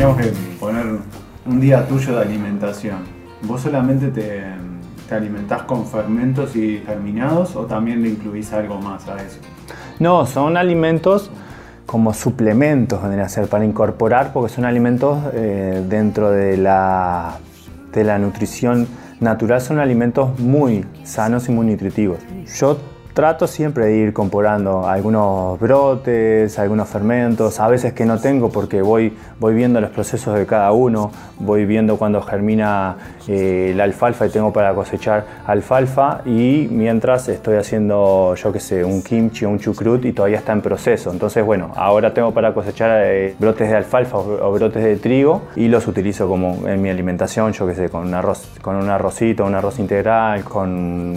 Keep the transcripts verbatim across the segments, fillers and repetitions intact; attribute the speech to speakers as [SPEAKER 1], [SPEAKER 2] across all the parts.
[SPEAKER 1] tendríamos que poner un día tuyo de alimentación. ¿Vos solamente te, te alimentás con fermentos y germinados o también le incluís algo más a eso?
[SPEAKER 2] No, son alimentos como suplementos, vendría a ser, para incorporar, porque son alimentos eh, dentro de la, de la nutrición natural, son alimentos muy sanos y muy nutritivos. Yo trato siempre de ir incorporando algunos brotes, algunos fermentos, a veces que no tengo porque voy, voy viendo los procesos de cada uno, voy viendo cuando germina eh, la alfalfa y tengo para cosechar alfalfa, y mientras estoy haciendo, yo qué sé, un kimchi o un chucrut y todavía está en proceso. Entonces, bueno, ahora tengo para cosechar eh, brotes de alfalfa o, o brotes de trigo y los utilizo como en mi alimentación, yo qué sé, con un arroz, con un arrocito, un arroz integral, con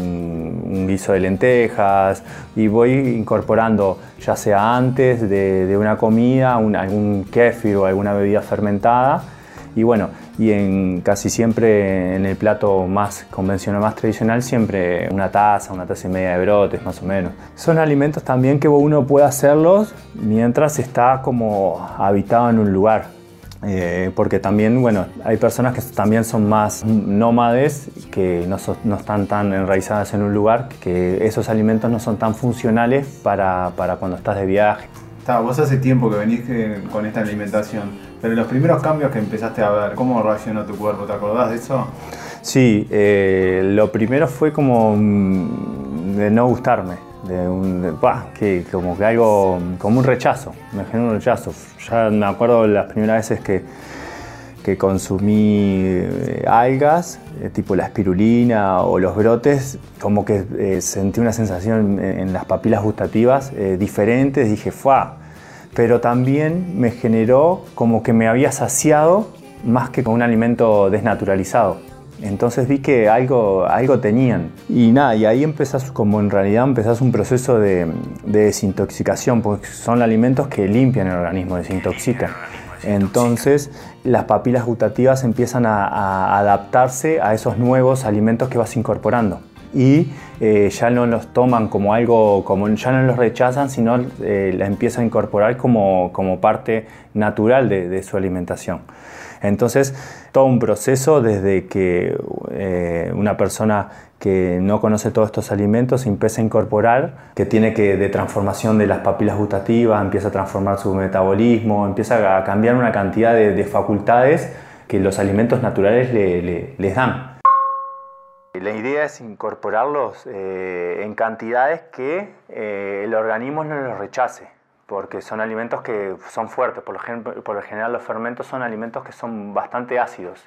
[SPEAKER 2] un guiso de lentejas, y voy incorporando, ya sea antes de, de una comida, un, algún kéfir o alguna bebida fermentada, y bueno, y en, casi siempre en el plato más convencional, más tradicional, siempre una taza, una taza y media de brotes más o menos. Son alimentos también que uno puede hacerlos mientras está como habitado en un lugar. Eh, porque también, bueno, hay personas que también son más nómades, que no, so, no están tan enraizadas en un lugar, que esos alimentos no son tan funcionales para, para cuando estás de viaje.
[SPEAKER 1] Está, vos hace tiempo que venís que, con esta alimentación, pero los primeros cambios que empezaste a ver, ¿cómo reaccionó tu cuerpo? ¿Te acordás de eso?
[SPEAKER 2] Sí, eh, lo primero fue como de no gustarme. De un, de, bah, que como que algo, como un rechazo, me generó un rechazo. Ya me acuerdo las primeras veces que, que consumí eh, algas, eh, tipo la espirulina o los brotes, como que eh, sentí una sensación en, en las papilas gustativas eh, diferentes, dije, ¡fua! Pero también me generó como que me había saciado más que con un alimento desnaturalizado. Entonces vi que algo, algo tenían. Y nada, y ahí empezás, como en realidad empezás un proceso de, de desintoxicación, porque son alimentos que limpian el organismo, desintoxican. Entonces las papilas gustativas empiezan a, a adaptarse a esos nuevos alimentos que vas incorporando. Y eh, ya no los toman como algo, como ya no los rechazan, sino eh, la empiezan a incorporar como, como parte natural de, de su alimentación. Entonces, todo un proceso desde que eh, una persona que no conoce todos estos alimentos empieza a incorporar, que tiene que de transformación de las papilas gustativas, empieza a transformar su metabolismo, empieza a cambiar una cantidad de, de facultades que los alimentos naturales le, le, les dan. La idea es incorporarlos eh, en cantidades que eh, el organismo no los rechace, porque son alimentos que son fuertes. Por lo, gen por lo general los fermentos son alimentos que son bastante ácidos.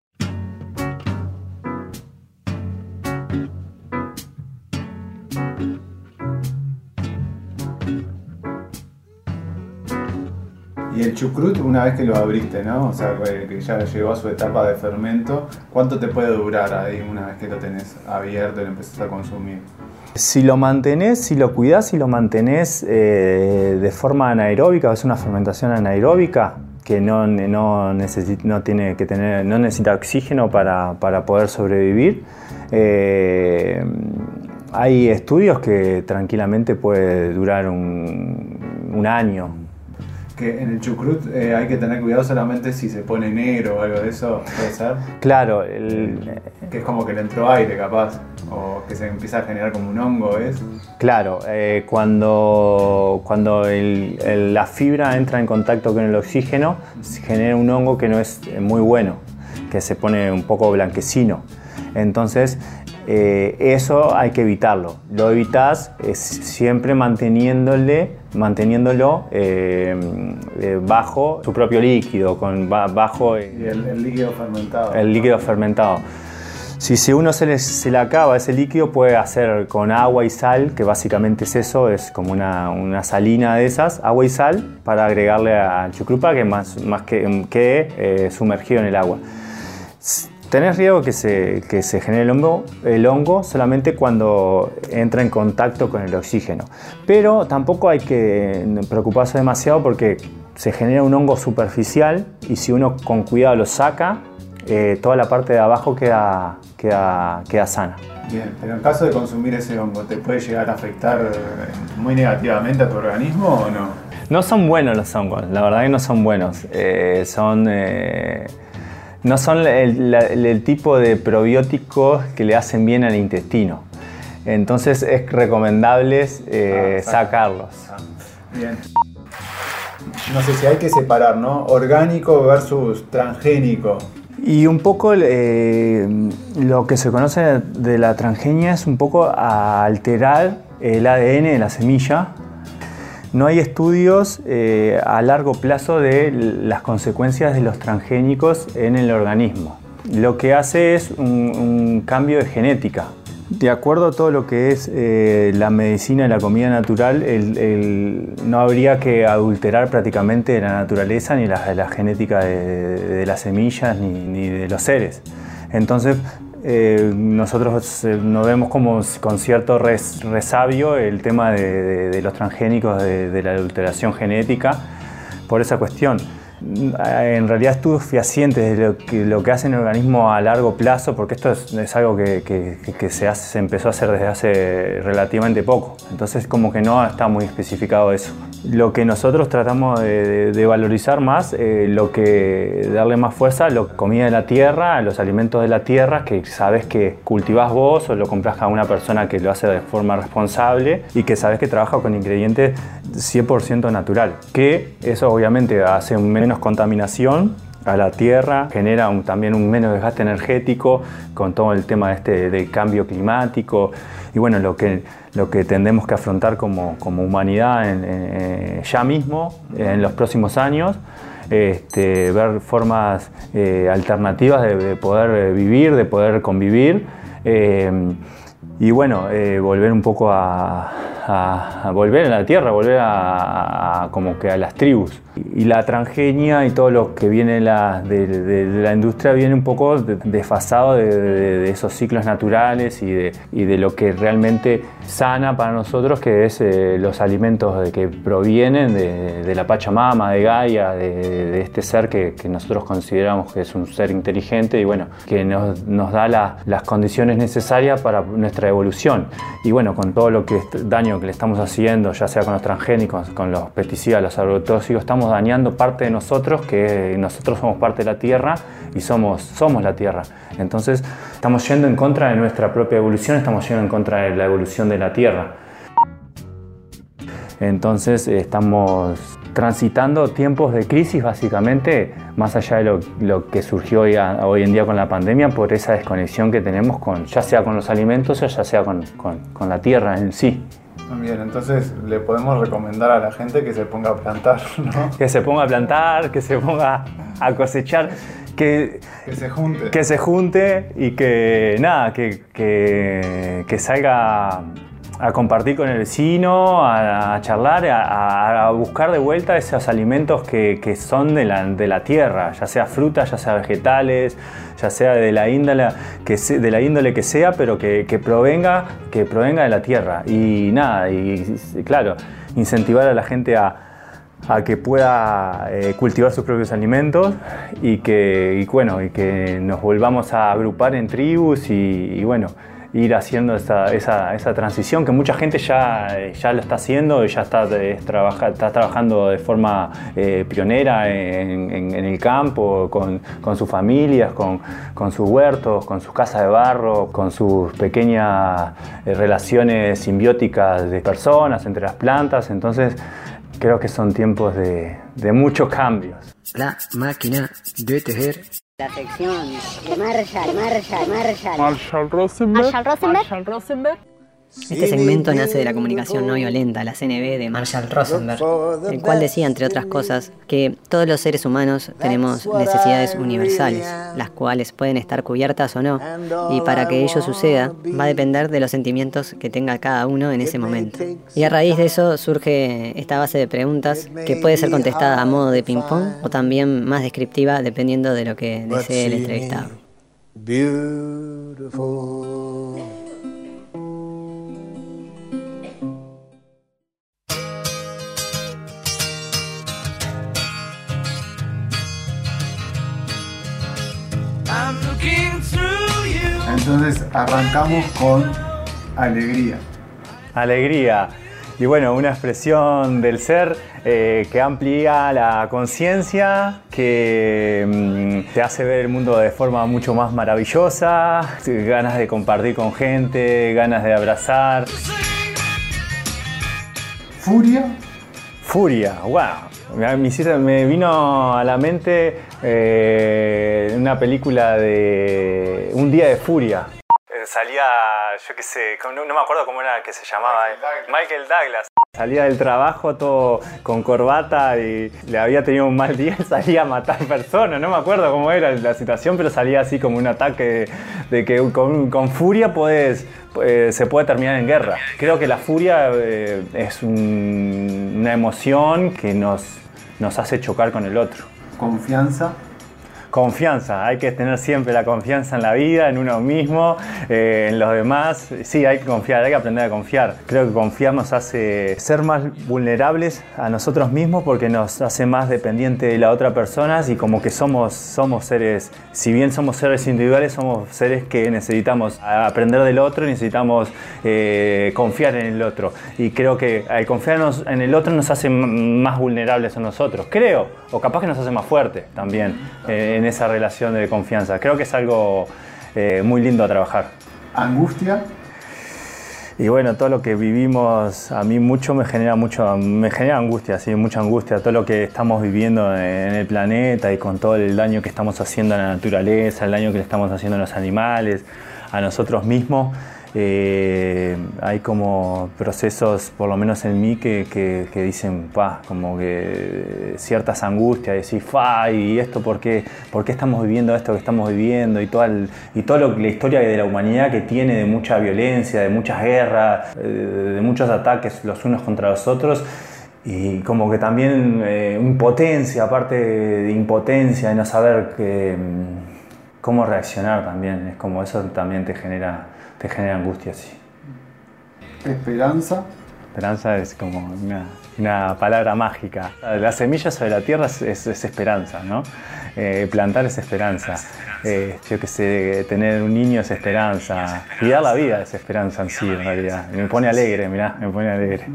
[SPEAKER 1] Y el chucrut, una vez que lo abriste, ¿no? O sea, que ya llegó a su etapa de fermento, ¿cuánto te puede durar ahí una vez que lo tenés abierto y lo empezás a consumir?
[SPEAKER 2] Si lo mantenés, si lo cuidás, si lo mantenés eh, de forma anaeróbica, es una fermentación anaeróbica que no, no, necesit, no, tiene que tener, no necesita oxígeno para, para poder sobrevivir. Eh, hay estudios que tranquilamente puede durar un, un año.
[SPEAKER 1] Que en el chucrut eh, hay que tener cuidado solamente si se pone negro o algo de eso, ¿puede ser?
[SPEAKER 2] Claro. El,
[SPEAKER 1] que es como que le entró aire capaz, o que se empieza a generar como un hongo, ¿es?
[SPEAKER 2] Claro, eh, cuando, cuando el, el, la fibra entra en contacto con el oxígeno, se genera un hongo que no es muy bueno, que se pone un poco blanquecino. Entonces, eh, eso hay que evitarlo. Lo evitás eh, siempre manteniéndole, manteniéndolo eh, eh, bajo su propio líquido, con, bajo
[SPEAKER 1] eh, y el, el líquido fermentado.
[SPEAKER 2] El líquido fermentado. Si, si uno se le, se le acaba ese líquido, puede hacer con agua y sal, que básicamente es eso, es como una, una salina de esas, agua y sal, para agregarle al chucrupa, que más, más que, que eh, sumergido en el agua. Tenés riesgo que se, que se genere el hongo, el hongo solamente cuando entra en contacto con el oxígeno. Pero tampoco hay que preocuparse demasiado porque se genera un hongo superficial y si uno con cuidado lo saca, eh, toda la parte de abajo queda, queda, queda sana.
[SPEAKER 1] Bien, pero en caso de consumir ese hongo, ¿te puede llegar a afectar muy negativamente a tu organismo o no?
[SPEAKER 2] No son buenos los hongos, la verdad que no son buenos. Eh, son, eh, no son el, la, el tipo de probióticos que le hacen bien al intestino. Entonces es recomendable eh, ah, sacarlos. Ah,
[SPEAKER 1] bien. No sé si hay que separar, ¿no? Orgánico versus transgénico.
[SPEAKER 2] Y un poco eh, lo que se conoce de la transgenia es un poco a alterar el A D N de la semilla. No hay estudios eh, a largo plazo de las consecuencias de los transgénicos en el organismo. Lo que hace es un, un cambio de genética. De acuerdo a todo lo que es eh, la medicina y la comida natural, el, el, no habría que adulterar prácticamente la naturaleza ni la, la genética de, de las semillas ni, ni de los seres. Entonces eh, nosotros eh, nos vemos como con cierto res, resabio el tema de, de, de los transgénicos, de, de la adulteración genética, por esa cuestión. En realidad estudios fehacientes de lo que, lo que hace en el organismo a largo plazo, porque esto es, es algo que, que, que se, hace, se empezó a hacer desde hace relativamente poco, entonces como que no está muy especificado eso. Lo que nosotros tratamos de, de, de valorizar más, eh, lo que darle más fuerza a la comida de la tierra, a los alimentos de la tierra, que sabes que cultivás vos o lo compras a una persona que lo hace de forma responsable y que sabes que trabaja con ingredientes cien por ciento natural, que eso obviamente hace un menos contaminación a la tierra, genera un, también un menos desgaste energético con todo el tema de este de cambio climático y bueno, lo que, lo que tendremos que afrontar como, como humanidad en, en, ya mismo, en los próximos años, este, ver formas eh, alternativas de, de poder vivir, de poder convivir eh, y bueno, eh, volver un poco a, a, a volver a la tierra, volver a, a, a como que a las tribus. Y la transgenia y todo lo que viene la, de, de, de la industria viene un poco desfasado de, de, de esos ciclos naturales y de, y de lo que realmente sana para nosotros, que es eh, los alimentos de, que provienen de, de la Pachamama, de Gaia, de, de este ser que, que nosotros consideramos que es un ser inteligente y bueno, que nos, nos da la, las condiciones necesarias para nuestra evolución. Y bueno, con todo lo que daño que le estamos haciendo, ya sea con los transgénicos, con los pesticidas, los agrotóxicos, estamos dañando parte de nosotros, que nosotros somos parte de la tierra y somos, somos la tierra. Entonces estamos yendo en contra de nuestra propia evolución, estamos yendo en contra de la evolución de la tierra. Entonces estamos transitando tiempos de crisis básicamente, más allá de lo, lo que surgió hoy, a, hoy en día con la pandemia, por esa desconexión que tenemos, con, ya sea con los alimentos o ya sea con, con, con la tierra en sí.
[SPEAKER 1] Bien, entonces le podemos recomendar a la gente que se ponga a plantar, ¿no?
[SPEAKER 2] Que se ponga a plantar, que se ponga a cosechar, que,
[SPEAKER 1] que se junte.
[SPEAKER 2] Que se junte y que nada, que, que, que salga a compartir con el vecino, a, a charlar, a, a buscar de vuelta esos alimentos que, que son de la, de la tierra, ya sea frutas, ya sea vegetales, ya sea de la índole que, se, de la índole que sea, pero que, que, provenga, que provenga de la tierra. Y nada, y, y claro, incentivar a la gente a, a que pueda eh, cultivar sus propios alimentos y que, y, bueno, y que nos volvamos a agrupar en tribus y, y bueno, ir haciendo esa, esa, esa transición que mucha gente ya, ya lo está haciendo y ya está, es, trabaja, está trabajando de forma eh, pionera en, en, en el campo, con, con sus familias, con, con sus huertos, con sus casas de barro, con sus pequeñas eh, relaciones simbióticas de personas entre las plantas. Entonces creo que son tiempos de, de muchos cambios.
[SPEAKER 3] La máquina de tejer.
[SPEAKER 4] La sección de Marshall, Marshall, Marshall.
[SPEAKER 5] Marshall Rosenberg.
[SPEAKER 4] Marshall Rosenberg.
[SPEAKER 5] Marshall Rosenberg.
[SPEAKER 3] Este segmento nace de la comunicación no violenta, la C N V de Marshall Rosenberg, el cual decía, entre otras cosas, que todos los seres humanos tenemos necesidades universales, las cuales pueden estar cubiertas o no, y para que ello suceda, va a depender de los sentimientos que tenga cada uno en ese momento. Y a raíz de eso surge esta base de preguntas que puede ser contestada a modo de ping-pong o también más descriptiva dependiendo de lo que desee el entrevistado.
[SPEAKER 1] Entonces arrancamos con alegría.
[SPEAKER 2] Alegría. Y bueno, una expresión del ser eh, que amplía la conciencia, que mm, te hace ver el mundo de forma mucho más maravillosa, ganas de compartir con gente, ganas de abrazar.
[SPEAKER 1] ¿Furia?
[SPEAKER 2] Furia, wow. Me, hiciste, me vino a la mente eh, una película de Un día de furia. Salía, yo qué sé, no, no me acuerdo cómo era que se llamaba. Michael Douglas. Michael Douglas. Salía del trabajo todo con corbata y le había tenido un mal día y salía a matar personas. No me acuerdo cómo era la situación, pero salía así como un ataque de, de que con, con furia puedes, eh, se puede terminar en guerra. Creo que la furia eh, es un, una emoción que nos, nos hace chocar con el otro.
[SPEAKER 1] ¿Confianza?
[SPEAKER 2] Confianza, hay que tener siempre la confianza en la vida, en uno mismo, eh, en los demás. Sí, hay que confiar, hay que aprender a confiar. Creo que confiar nos hace ser más vulnerables a nosotros mismos porque nos hace más dependientes de la otra persona y como que somos, somos seres, si bien somos seres individuales, somos seres que necesitamos aprender del otro y necesitamos eh, confiar en el otro. Y creo que al confiarnos en el otro nos hace más vulnerables a nosotros, creo, o capaz que nos hace más fuertes también. Eh, en esa relación de confianza. Creo que es algo eh, muy lindo a trabajar.
[SPEAKER 1] ¿Angustia?
[SPEAKER 2] Y bueno, todo lo que vivimos a mí mucho me genera mucho, me genera angustia, sí, mucha angustia. Todo lo que estamos viviendo en el planeta y con todo el daño que estamos haciendo a la naturaleza, el daño que le estamos haciendo a los animales, a nosotros mismos. Eh, hay como procesos, por lo menos en mí, que, que, que dicen, pa, como que ciertas angustias, decir, fa, y esto, ¿por qué, ¿por qué estamos viviendo esto que estamos viviendo? Y toda el, y toda lo, la historia de la humanidad que tiene de mucha violencia, de muchas guerras, eh, de muchos ataques los unos contra los otros. Y como que también eh, impotencia, aparte de impotencia, de no saber que, cómo reaccionar también. Es como eso también te genera... te genera angustia, sí.
[SPEAKER 1] ¿Esperanza?
[SPEAKER 2] Esperanza es como una, una palabra mágica. La semilla sobre la tierra es, es, es esperanza, ¿no? Eh, plantar es esperanza. Eh, yo qué sé, tener un niño es esperanza. Cuidar la vida es esperanza en sí, en realidad. Me pone alegre, mirá, me pone alegre.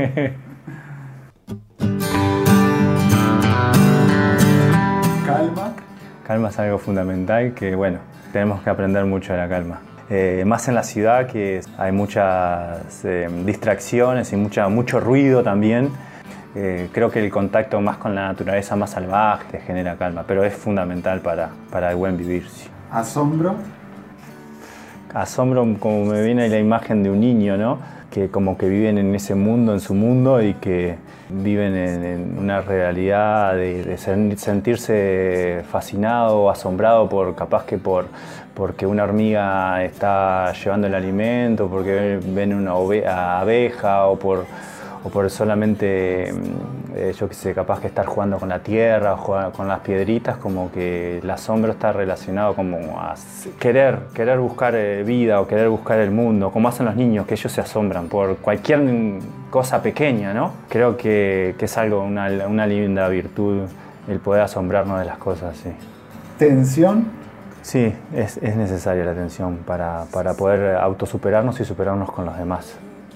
[SPEAKER 1] ¿Calma?
[SPEAKER 2] Calma es algo fundamental que, bueno, tenemos que aprender mucho de la calma. Eh, más en la ciudad, que hay muchas eh, distracciones y mucha, mucho ruido también. Eh, creo que el contacto más con la naturaleza más salvaje te genera calma, pero es fundamental para, para el buen vivir. Sí.
[SPEAKER 1] ¿Asombro?
[SPEAKER 2] Asombro, como me viene la imagen de un niño, ¿no? Que como que viven en ese mundo, en su mundo, y que viven en, en una realidad de, de sentirse fascinado o asombrado por, capaz que por, porque una hormiga está llevando el alimento, porque ven una abeja, o por, o por solamente, eh, yo qué sé, capaz que estar jugando con la tierra o jugar con las piedritas, como que el asombro está relacionado como a querer, querer buscar vida o querer buscar el mundo, como hacen los niños, que ellos se asombran por cualquier cosa pequeña, ¿no? Creo que, que es algo, una, una linda virtud, el poder asombrarnos de las cosas, sí.
[SPEAKER 1] ¿Tensión?
[SPEAKER 2] Sí, es, es necesaria la tensión para, para poder autosuperarnos y superarnos con los demás.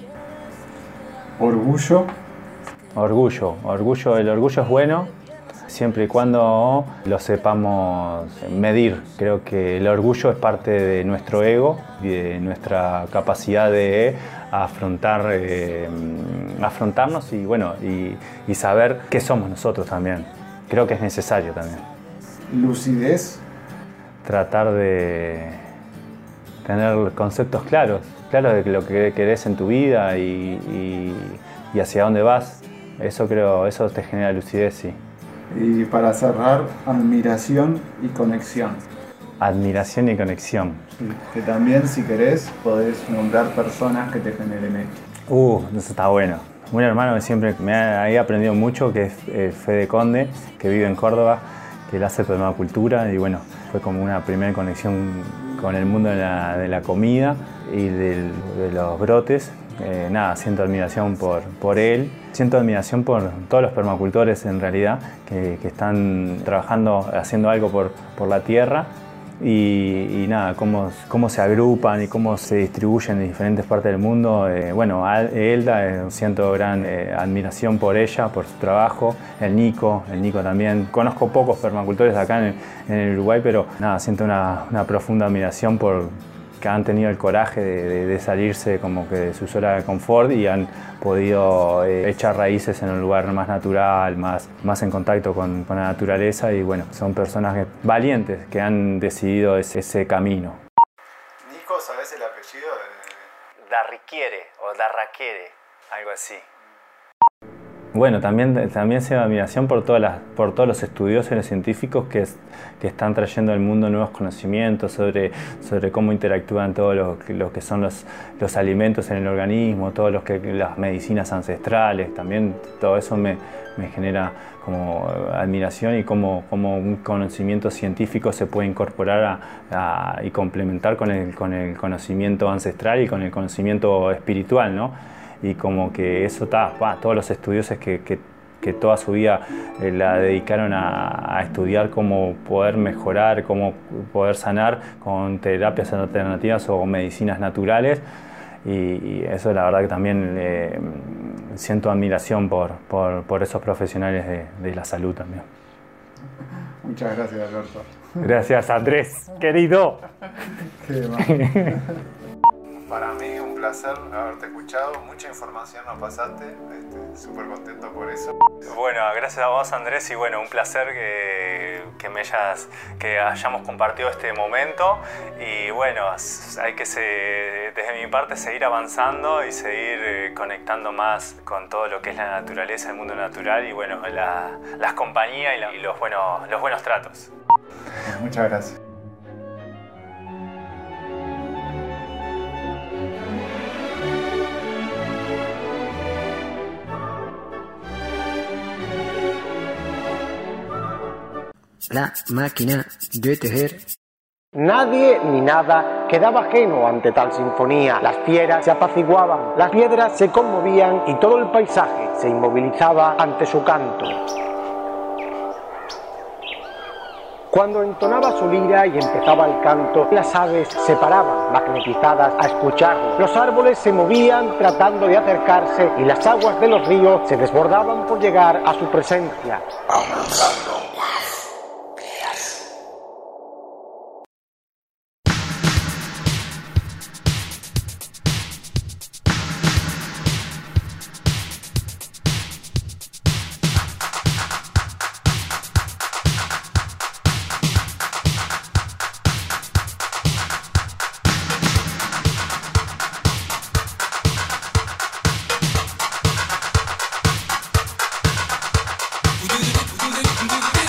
[SPEAKER 1] ¿Orgullo?
[SPEAKER 2] Orgullo, orgullo, el orgullo es bueno siempre y cuando lo sepamos medir. Creo que el orgullo es parte de nuestro ego y de nuestra capacidad de afrontar, eh, afrontarnos y, bueno, y, y saber qué somos nosotros también. Creo que es necesario también.
[SPEAKER 1] ¿Lucidez?
[SPEAKER 2] Tratar de tener conceptos claros, claros de lo que querés en tu vida y, y, y hacia dónde vas. Eso creo, eso te genera lucidez, sí.
[SPEAKER 1] Y para cerrar, admiración y conexión.
[SPEAKER 2] Admiración y conexión.
[SPEAKER 1] Sí, que también, si querés, podés nombrar personas que te generen esto.
[SPEAKER 2] Uh, eso está bueno. Un hermano que siempre me ha he aprendido mucho, que es eh, Fede Conde, que vive en Córdoba, que él hace permacultura y bueno, fue como una primera conexión con el mundo de la, de la comida y del, de los brotes. Eh, nada, siento admiración por, por él, siento admiración por todos los permacultores en realidad que, que están trabajando, haciendo algo por, por la tierra y, y nada, cómo, cómo se agrupan y cómo se distribuyen en diferentes partes del mundo. Eh, bueno, a Elda eh, siento gran eh, admiración por ella, por su trabajo, el Nico, el Nico también. Conozco pocos permacultores acá en, en el Uruguay, pero nada, siento una, una profunda admiración por que han tenido el coraje de, de, de salirse como que de su zona de confort y han podido eh, echar raíces en un lugar más natural, más, más en contacto con, con la naturaleza, y bueno, son personas que, valientes que han decidido ese, ese camino.
[SPEAKER 1] Nico, ¿sabes el apellido? De...
[SPEAKER 2] Darriquiere o Darraquiere, algo así. Bueno, también, también se da admiración por, todas las, por todos los estudiosos y los científicos que, es, que están trayendo al mundo nuevos conocimientos sobre, sobre cómo interactúan todos los lo que son los, los alimentos en el organismo, todos los que, las medicinas ancestrales. También todo eso me, me genera como admiración y cómo, cómo un conocimiento científico se puede incorporar a, a, y complementar con el, con el conocimiento ancestral y con el conocimiento espiritual, ¿no? Y como que eso está, todos los estudiosos que, que, que toda su vida eh, la dedicaron a, a estudiar cómo poder mejorar, cómo poder sanar con terapias alternativas o medicinas naturales, y, y eso la verdad que también eh, siento admiración por, por, por esos profesionales de, de la salud también.
[SPEAKER 1] Muchas gracias, Alberto.
[SPEAKER 2] Gracias, Andrés, querido.
[SPEAKER 1] Qué mal. Para mí un placer haberte escuchado, mucha información nos pasaste, súper contento por eso.
[SPEAKER 2] Bueno, gracias a vos, Andrés, y bueno, un placer que, que me hayas, que hayamos compartido este momento, y bueno, hay que se, desde mi parte seguir avanzando y seguir conectando más con todo lo que es la naturaleza, el mundo natural, y bueno, la, las compañías y, la, y los, buenos, los buenos tratos.
[SPEAKER 1] Muchas gracias.
[SPEAKER 5] La máquina de tejer.
[SPEAKER 6] Nadie ni nada quedaba ajeno ante tal sinfonía. Las fieras se apaciguaban, las piedras se conmovían y todo el paisaje se inmovilizaba ante su canto. Cuando entonaba su lira y empezaba el canto, las aves se paraban, magnetizadas a escucharlo. Los árboles se movían tratando de acercarse y las aguas de los ríos se desbordaban por llegar a su presencia.
[SPEAKER 7] Do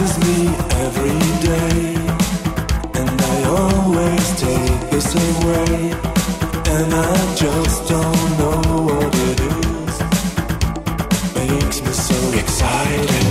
[SPEAKER 7] surprises me every day, and I always take the same way, and I just don't know what it is. Makes me so excited.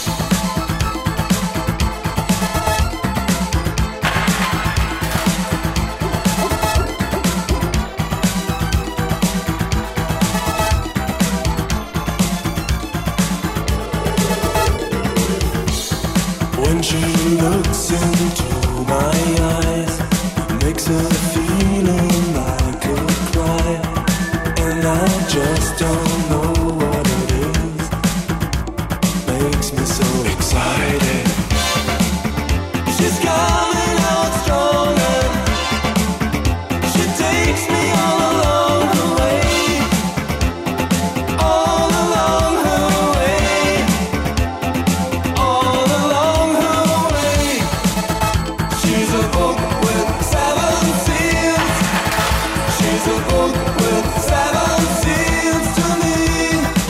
[SPEAKER 7] When she looks into my eyes, makes her feeling like a cry, and I just don't know what it is. Makes me so excited. She's coming out stronger. She takes me all along the way, all along her way, all along her way. She's a book with seven seals. She's a book with seven seals to me.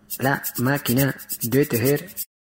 [SPEAKER 5] La máquina de tejer.